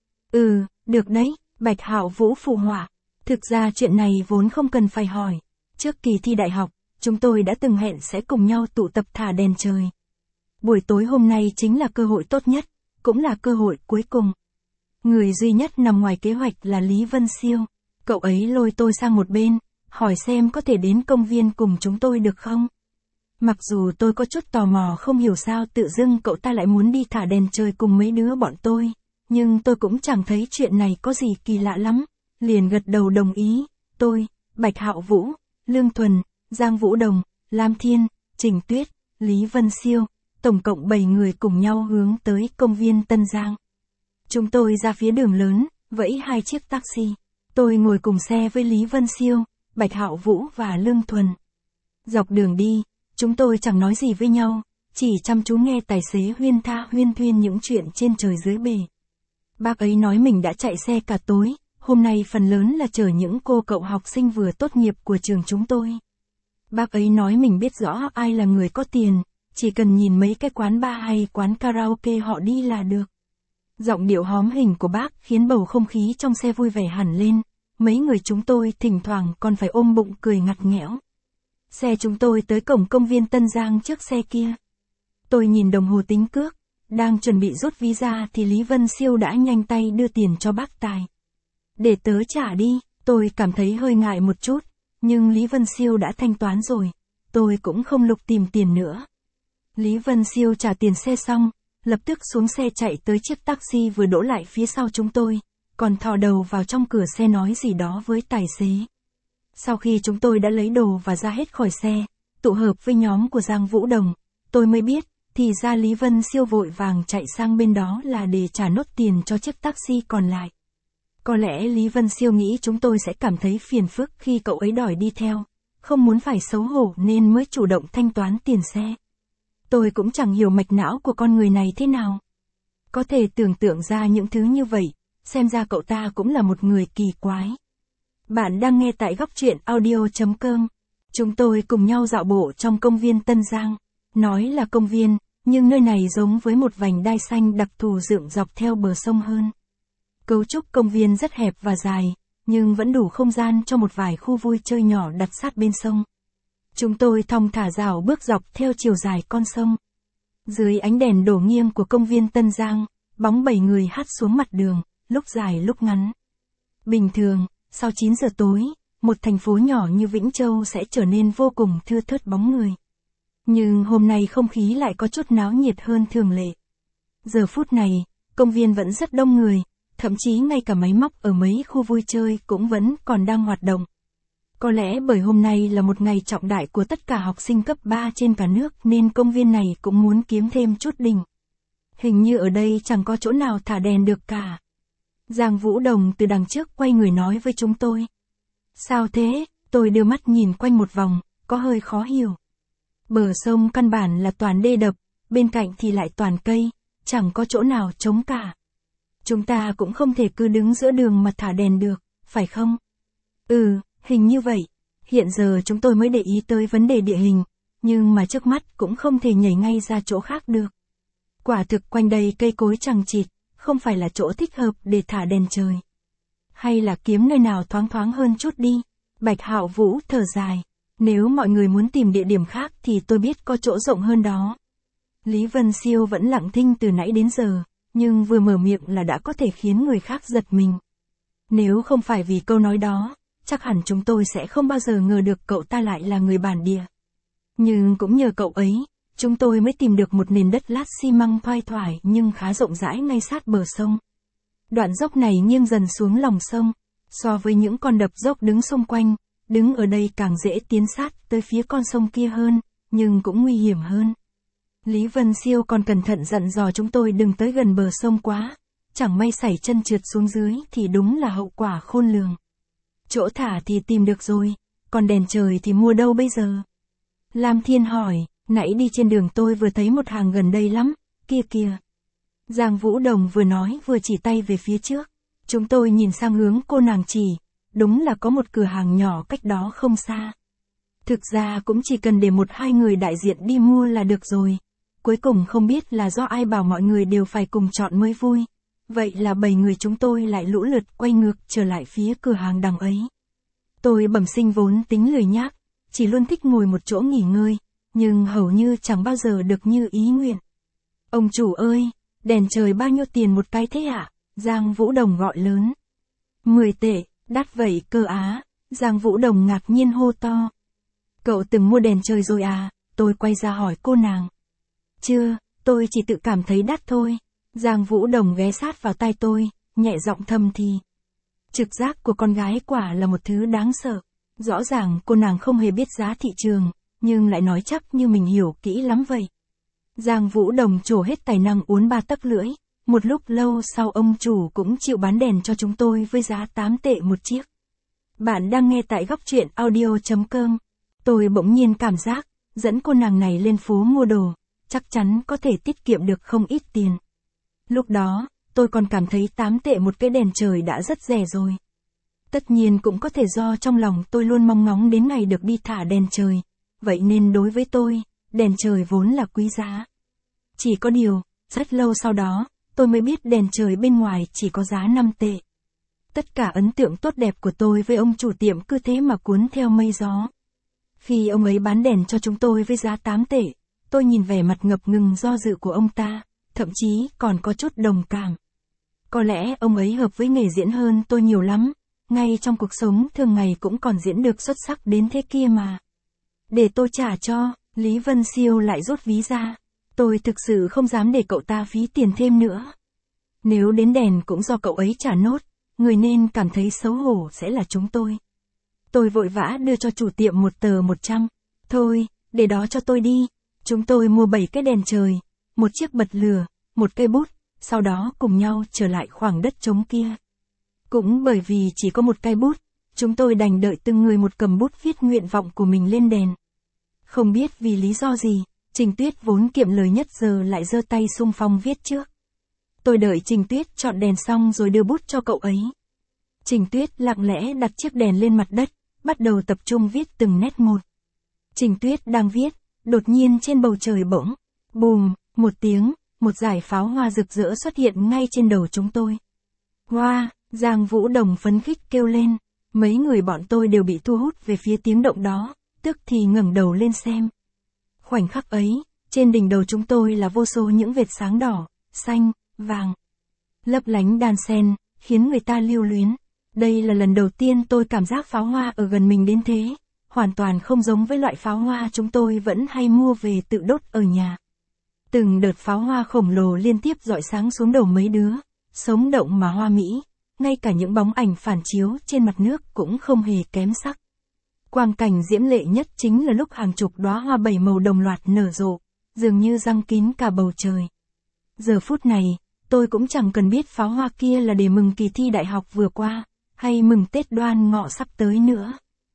Ừ, được đấy, Bạch Hạo Vũ phụ họa. Thực ra chuyện này vốn không cần phải hỏi. Trước kỳ thi đại học, chúng tôi đã từng hẹn sẽ cùng nhau tụ tập thả đèn trời. Buổi tối hôm nay chính là cơ hội tốt nhất, cũng là cơ hội cuối cùng. Người duy nhất nằm ngoài kế hoạch là Lý Vân Siêu. Cậu ấy lôi tôi sang một bên, hỏi xem có thể đến công viên cùng chúng tôi được không? Mặc dù tôi có chút tò mò không hiểu sao tự dưng cậu ta lại muốn đi thả đèn trời cùng mấy đứa bọn tôi, nhưng tôi cũng chẳng thấy chuyện này có gì kỳ lạ lắm, liền gật đầu đồng ý. Tôi, Bạch Hạo Vũ, Lương Thuần, Giang Vũ Đồng, Lam Thiên, Trình Tuyết, Lý Vân Siêu, tổng cộng bảy người cùng nhau hướng tới công viên Tân Giang. Chúng tôi ra phía đường lớn, vẫy hai chiếc taxi. Tôi ngồi cùng xe với Lý Vân Siêu, Bạch Hạo Vũ và Lương Thuần. Dọc đường đi, chúng tôi chẳng nói gì với nhau, chỉ chăm chú nghe tài xế huyên tha huyên thuyên những chuyện trên trời dưới bể. Bác ấy nói mình đã chạy xe cả tối, hôm nay phần lớn là chở những cô cậu học sinh vừa tốt nghiệp của trường chúng tôi. Bác ấy nói mình biết rõ ai là người có tiền, chỉ cần nhìn mấy cái quán bar hay quán karaoke họ đi là được. Giọng điệu hóm hình của bác khiến bầu không khí trong xe vui vẻ hẳn lên, mấy người chúng tôi thỉnh thoảng còn phải ôm bụng cười ngặt nghẽo. Xe chúng tôi tới cổng công viên Tân Giang trước xe kia. Tôi nhìn đồng hồ tính cước, đang chuẩn bị rút ví ra thì Lý Vân Siêu đã nhanh tay đưa tiền cho bác tài. Để tớ trả đi, tôi cảm thấy hơi ngại một chút, nhưng Lý Vân Siêu đã thanh toán rồi, tôi cũng không lục tìm tiền nữa. Lý Vân Siêu trả tiền xe xong, lập tức xuống xe chạy tới chiếc taxi vừa đỗ lại phía sau chúng tôi, còn thò đầu vào trong cửa xe nói gì đó với tài xế. Sau khi chúng tôi đã lấy đồ và ra hết khỏi xe, tụ hợp với nhóm của Giang Vũ Đồng, tôi mới biết, thì ra Lý Vân Siêu vội vàng chạy sang bên đó là để trả nốt tiền cho chiếc taxi còn lại. Có lẽ Lý Vân Siêu nghĩ chúng tôi sẽ cảm thấy phiền phức khi cậu ấy đòi đi theo, không muốn phải xấu hổ nên mới chủ động thanh toán tiền xe. Tôi cũng chẳng hiểu mạch não của con người này thế nào. Có thể tưởng tượng ra những thứ như vậy, xem ra cậu ta cũng là một người kỳ quái. Bạn đang nghe tại góc truyện audio.com. Chúng tôi cùng nhau dạo bộ trong công viên Tân Giang. Nói là công viên, nhưng nơi này giống với một vành đai xanh đặc thù dựng dọc theo bờ sông hơn. Cấu trúc công viên rất hẹp và dài, nhưng vẫn đủ không gian cho một vài khu vui chơi nhỏ đặt sát bên sông. Chúng tôi thong thả dạo bước dọc theo chiều dài con sông. Dưới ánh đèn đổ nghiêng của công viên Tân Giang, bóng bảy người hắt xuống mặt đường, lúc dài lúc ngắn. Bình thường, sau chín giờ tối, một thành phố nhỏ như Vĩnh Châu sẽ trở nên vô cùng thưa thớt bóng người. Nhưng hôm nay không khí lại có chút náo nhiệt hơn thường lệ. Giờ phút này, công viên vẫn rất đông người, thậm chí ngay cả máy móc ở mấy khu vui chơi cũng vẫn còn đang hoạt động. Có lẽ bởi hôm nay là một ngày trọng đại của tất cả học sinh cấp ba trên cả nước nên công viên này cũng muốn kiếm thêm chút đỉnh. hình như ở đây chẳng có chỗ nào thả đèn được cả. Giang Vũ Đồng từ đằng trước quay người nói với chúng tôi. Sao thế? Tôi đưa mắt nhìn quanh một vòng, có hơi khó hiểu. Bờ sông căn bản là toàn đê đập, bên cạnh thì lại toàn cây, chẳng có chỗ nào trống cả. Chúng ta cũng không thể cứ đứng giữa đường mà thả đèn được, phải không? Ừ, hình như vậy. Hiện giờ chúng tôi mới để ý tới vấn đề địa hình, nhưng mà trước mắt cũng không thể nhảy ngay ra chỗ khác được. Quả thực quanh đây cây cối chằng chịt, không phải là chỗ thích hợp để thả đèn trời. Hay là kiếm nơi nào thoáng thoáng hơn chút đi. Bạch Hạo Vũ thở dài. Nếu mọi người muốn tìm địa điểm khác thì tôi biết có chỗ rộng hơn đó. Lý Vân Siêu vẫn lặng thinh từ nãy đến giờ, nhưng vừa mở miệng là đã có thể khiến người khác giật mình. Nếu không phải vì câu nói đó, chắc hẳn chúng tôi sẽ không bao giờ ngờ được cậu ta lại là người bản địa. Nhưng cũng nhờ cậu ấy, chúng tôi mới tìm được một nền đất lát xi măng thoai thoải nhưng khá rộng rãi ngay sát bờ sông. Đoạn dốc này nghiêng dần xuống lòng sông, so với những con đập dốc đứng xung quanh, đứng ở đây càng dễ tiến sát tới phía con sông kia hơn, nhưng cũng nguy hiểm hơn. Lý Vân Siêu còn cẩn thận dặn dò chúng tôi đừng tới gần bờ sông quá, chẳng may sảy chân trượt xuống dưới thì đúng là hậu quả khôn lường. Chỗ thả thì tìm được rồi, còn đèn trời thì mua đâu bây giờ? Lam Thiên hỏi, nãy đi trên đường tôi vừa thấy một hàng gần đây lắm, kia kìa. Giang Vũ Đồng vừa nói vừa chỉ tay về phía trước. Chúng tôi nhìn sang hướng cô nàng chỉ, đúng là có một cửa hàng nhỏ cách đó không xa. Thực ra cũng chỉ cần để một hai người đại diện đi mua là được rồi. Cuối cùng không biết là do ai bảo mọi người đều phải cùng chọn mới vui. Vậy là bảy người chúng tôi lại lũ lượt quay ngược trở lại phía cửa hàng đằng ấy. Tôi bẩm sinh vốn tính lười nhác, chỉ luôn thích ngồi một chỗ nghỉ ngơi, nhưng hầu như chẳng bao giờ được như ý nguyện. Ông chủ ơi, đèn trời bao nhiêu tiền một cái thế ạ? Giang Vũ Đồng gọi lớn. Mười tệ, đắt vậy cơ á, Giang Vũ Đồng ngạc nhiên hô to. Cậu từng mua đèn trời rồi à? Tôi quay ra hỏi cô nàng. Chưa, tôi chỉ tự cảm thấy đắt thôi. Giang Vũ Đồng ghé sát vào tai tôi, nhẹ giọng thầm thì. Trực giác của con gái quả là một thứ đáng sợ. Rõ ràng cô nàng không hề biết giá thị trường, nhưng lại nói chắc như mình hiểu kỹ lắm vậy. Giang Vũ Đồng trổ hết tài năng uốn ba tấc lưỡi. Một lúc lâu sau ông chủ cũng chịu bán đèn cho chúng tôi với giá tám tệ một chiếc. Bạn đang nghe tại góc truyện audio chấm com. Tôi bỗng nhiên cảm giác, dẫn cô nàng này lên phố mua đồ, chắc chắn có thể tiết kiệm được không ít tiền. Lúc đó, tôi còn cảm thấy tám tệ một cái đèn trời đã rất rẻ rồi. Tất nhiên cũng có thể do trong lòng tôi luôn mong ngóng đến ngày được đi thả đèn trời, vậy nên đối với tôi, đèn trời vốn là quý giá. Chỉ có điều, rất lâu sau đó, tôi mới biết đèn trời bên ngoài chỉ có giá năm tệ. Tất cả ấn tượng tốt đẹp của tôi với ông chủ tiệm cứ thế mà cuốn theo mây gió. Khi ông ấy bán đèn cho chúng tôi với giá tám tệ, tôi nhìn vẻ mặt ngập ngừng do dự của ông ta, thậm chí còn có chút đồng cảm. Có lẽ ông ấy hợp với nghề diễn hơn tôi nhiều lắm, ngay trong cuộc sống thường ngày cũng còn diễn được xuất sắc đến thế kia mà. Để tôi trả cho, Lý Vân Siêu lại rút ví ra. Tôi thực sự không dám để cậu ta phí tiền thêm nữa. Nếu đến đèn cũng do cậu ấy trả nốt, người nên cảm thấy xấu hổ sẽ là chúng tôi. Tôi vội vã đưa cho chủ tiệm một tờ một trăm. Thôi, để đó cho tôi đi. Chúng tôi mua bảy cái đèn trời, một chiếc bật lửa, một cây bút, sau đó cùng nhau trở lại khoảng đất trống kia. Cũng bởi vì chỉ có một cây bút, chúng tôi đành đợi từng người một cầm bút viết nguyện vọng của mình lên đèn. Không biết vì lý do gì, Trình Tuyết vốn kiệm lời nhất giờ lại giơ tay xung phong viết trước. Tôi đợi Trình Tuyết chọn đèn xong rồi đưa bút cho cậu ấy. Trình Tuyết lặng lẽ đặt chiếc đèn lên mặt đất, bắt đầu tập trung viết từng nét một. Trình Tuyết đang viết, đột nhiên trên bầu trời bỗng, bùm, một tiếng, một dải pháo hoa rực rỡ xuất hiện ngay trên đầu chúng tôi. Hoa, wow, Giang Vũ Đồng phấn khích kêu lên, mấy người bọn tôi đều bị thu hút về phía tiếng động đó, tức thì ngẩng đầu lên xem. Khoảnh khắc ấy, trên đỉnh đầu chúng tôi là vô số những vệt sáng đỏ, xanh, vàng, lấp lánh đan xen, khiến người ta lưu luyến. Đây là lần đầu tiên tôi cảm giác pháo hoa ở gần mình đến thế, hoàn toàn không giống với loại pháo hoa chúng tôi vẫn hay mua về tự đốt ở nhà. Từng đợt pháo hoa khổng lồ liên tiếp rọi sáng xuống đầu mấy đứa, sống động mà hoa mỹ, ngay cả những bóng ảnh phản chiếu trên mặt nước cũng không hề kém sắc. Quang cảnh diễm lệ nhất chính là lúc hàng chục đóa hoa bảy màu đồng loạt nở rộ, dường như răng kín cả bầu trời. Giờ phút này, tôi cũng chẳng cần biết pháo hoa kia là để mừng kỳ thi đại học vừa qua, hay mừng Tết Đoan Ngọ sắp tới nữa.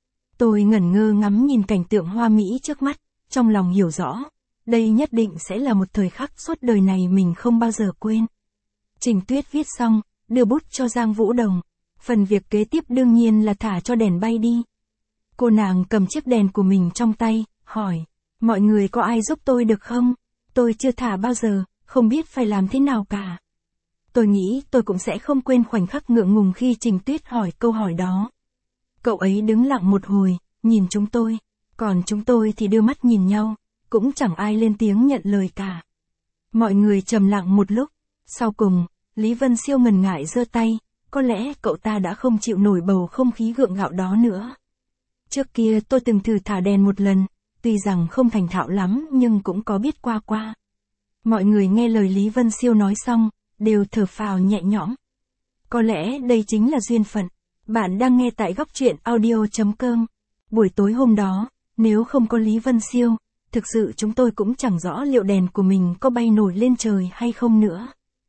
Tôi ngẩn ngơ ngắm nhìn cảnh tượng hoa mỹ trước mắt, trong lòng hiểu rõ, đây nhất định sẽ là một thời khắc suốt đời này mình không bao giờ quên. Trình Tuyết viết xong, đưa bút cho Giang Vũ Đồng. Phần việc kế tiếp đương nhiên là thả cho đèn bay đi. Cô nàng cầm chiếc đèn của mình trong tay, hỏi, mọi người có ai giúp tôi được không? Tôi chưa thả bao giờ, không biết phải làm thế nào cả. Tôi nghĩ tôi cũng sẽ không quên khoảnh khắc ngượng ngùng khi Trình Tuyết hỏi câu hỏi đó. Cậu ấy đứng lặng một hồi, nhìn chúng tôi, còn chúng tôi thì đưa mắt nhìn nhau, cũng chẳng ai lên tiếng nhận lời cả. Mọi người trầm lặng một lúc, sau cùng, Lý Vân Siêu ngần ngại giơ tay, có lẽ cậu ta đã không chịu nổi bầu không khí gượng gạo đó nữa. Trước kia tôi từng thử thả đèn một lần, tuy rằng không thành thạo lắm nhưng cũng có biết qua qua. Mọi người nghe lời Lý Vân Siêu nói xong, đều thở phào nhẹ nhõm. Có lẽ đây chính là duyên phận. Bạn đang nghe tại góc truyện audio chấm com. Buổi tối hôm đó, nếu không có Lý Vân Siêu, thực sự chúng tôi cũng chẳng rõ liệu đèn của mình có bay nổi lên trời hay không nữa.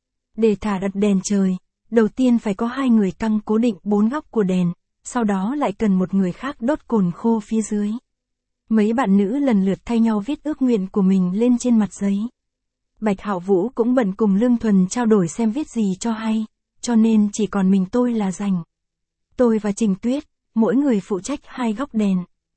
Để thả đặt đèn trời, đầu tiên phải có hai người căng cố định bốn góc của đèn, sau đó lại cần một người khác đốt cồn khô phía dưới. Mấy bạn nữ lần lượt thay nhau viết ước nguyện của mình lên trên mặt giấy. Bạch Hạo Vũ cũng bận cùng Lương Thuần trao đổi xem viết gì cho hay, cho nên chỉ còn mình tôi là rảnh. Tôi và Trình Tuyết, mỗi người phụ trách hai góc đèn.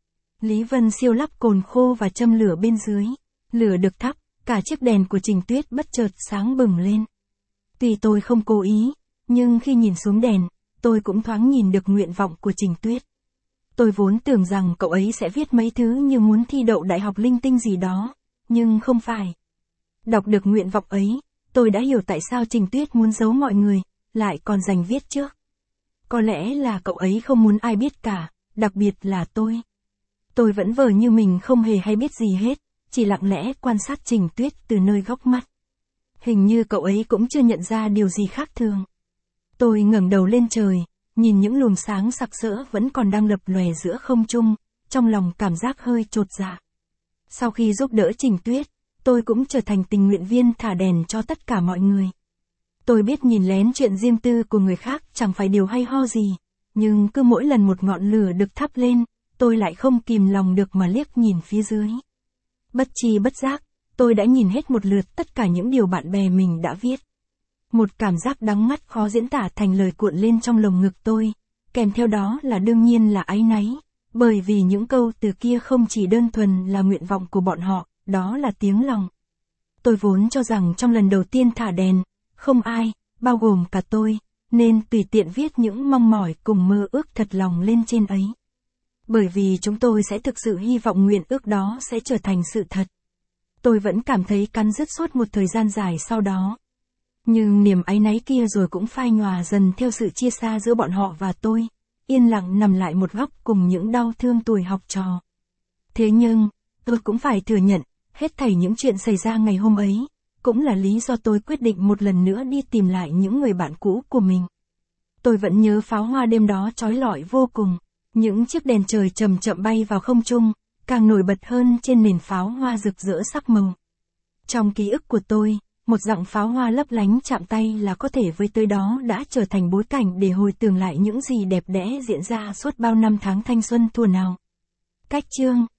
Lý Vân Siêu lắp cồn khô và châm lửa bên dưới. Lửa được thắp, cả chiếc đèn của Trình Tuyết bất chợt sáng bừng lên. Tuy tôi không cố ý, nhưng khi nhìn xuống đèn, tôi cũng thoáng nhìn được nguyện vọng của Trình Tuyết. Tôi vốn tưởng rằng cậu ấy sẽ viết mấy thứ như muốn thi đậu đại học linh tinh gì đó, nhưng không phải. Đọc được nguyện vọng ấy, tôi đã hiểu tại sao Trình Tuyết muốn giấu mọi người, lại còn dành viết trước. Có lẽ là cậu ấy không muốn ai biết cả, đặc biệt là tôi. Tôi vẫn vờ như mình không hề hay biết gì hết, chỉ lặng lẽ quan sát Trình Tuyết từ nơi góc mắt. Hình như cậu ấy cũng chưa nhận ra điều gì khác thường. Tôi ngẩng đầu lên trời, nhìn những luồng sáng sặc sỡ vẫn còn đang lập lòe giữa không trung, trong lòng cảm giác hơi chột dạ. Sau khi giúp đỡ Trình Tuyết, tôi cũng trở thành tình nguyện viên thả đèn cho tất cả mọi người. Tôi biết nhìn lén chuyện riêng tư của người khác chẳng phải điều hay ho gì, nhưng cứ mỗi lần một ngọn lửa được thắp lên, tôi lại không kìm lòng được mà liếc nhìn phía dưới. Bất chi bất giác, tôi đã nhìn hết một lượt tất cả những điều bạn bè mình đã viết. Một cảm giác đắng ngắt khó diễn tả thành lời cuộn lên trong lồng ngực tôi, kèm theo đó là đương nhiên là áy náy, bởi vì những câu từ kia không chỉ đơn thuần là nguyện vọng của bọn họ, đó là tiếng lòng. Tôi vốn cho rằng trong lần đầu tiên thả đèn, không ai, bao gồm cả tôi, nên tùy tiện viết những mong mỏi cùng mơ ước thật lòng lên trên ấy. Bởi vì chúng tôi sẽ thực sự hy vọng nguyện ước đó sẽ trở thành sự thật. Tôi vẫn cảm thấy cắn rứt suốt một thời gian dài sau đó. Nhưng niềm áy náy kia rồi cũng phai nhòa dần theo sự chia xa giữa bọn họ và tôi, yên lặng nằm lại một góc cùng những đau thương tuổi học trò. Thế nhưng, tôi cũng phải thừa nhận, hết thảy những chuyện xảy ra ngày hôm ấy, cũng là lý do tôi quyết định một lần nữa đi tìm lại những người bạn cũ của mình. Tôi vẫn nhớ pháo hoa đêm đó chói lọi vô cùng, những chiếc đèn trời chậm chậm bay vào không trung, càng nổi bật hơn trên nền pháo hoa rực rỡ sắc màu. Trong ký ức của tôi, một dặng pháo hoa lấp lánh chạm tay là có thể với tới đó đã trở thành bối cảnh để hồi tưởng lại những gì đẹp đẽ diễn ra suốt bao năm tháng thanh xuân thuở nào. Cách chương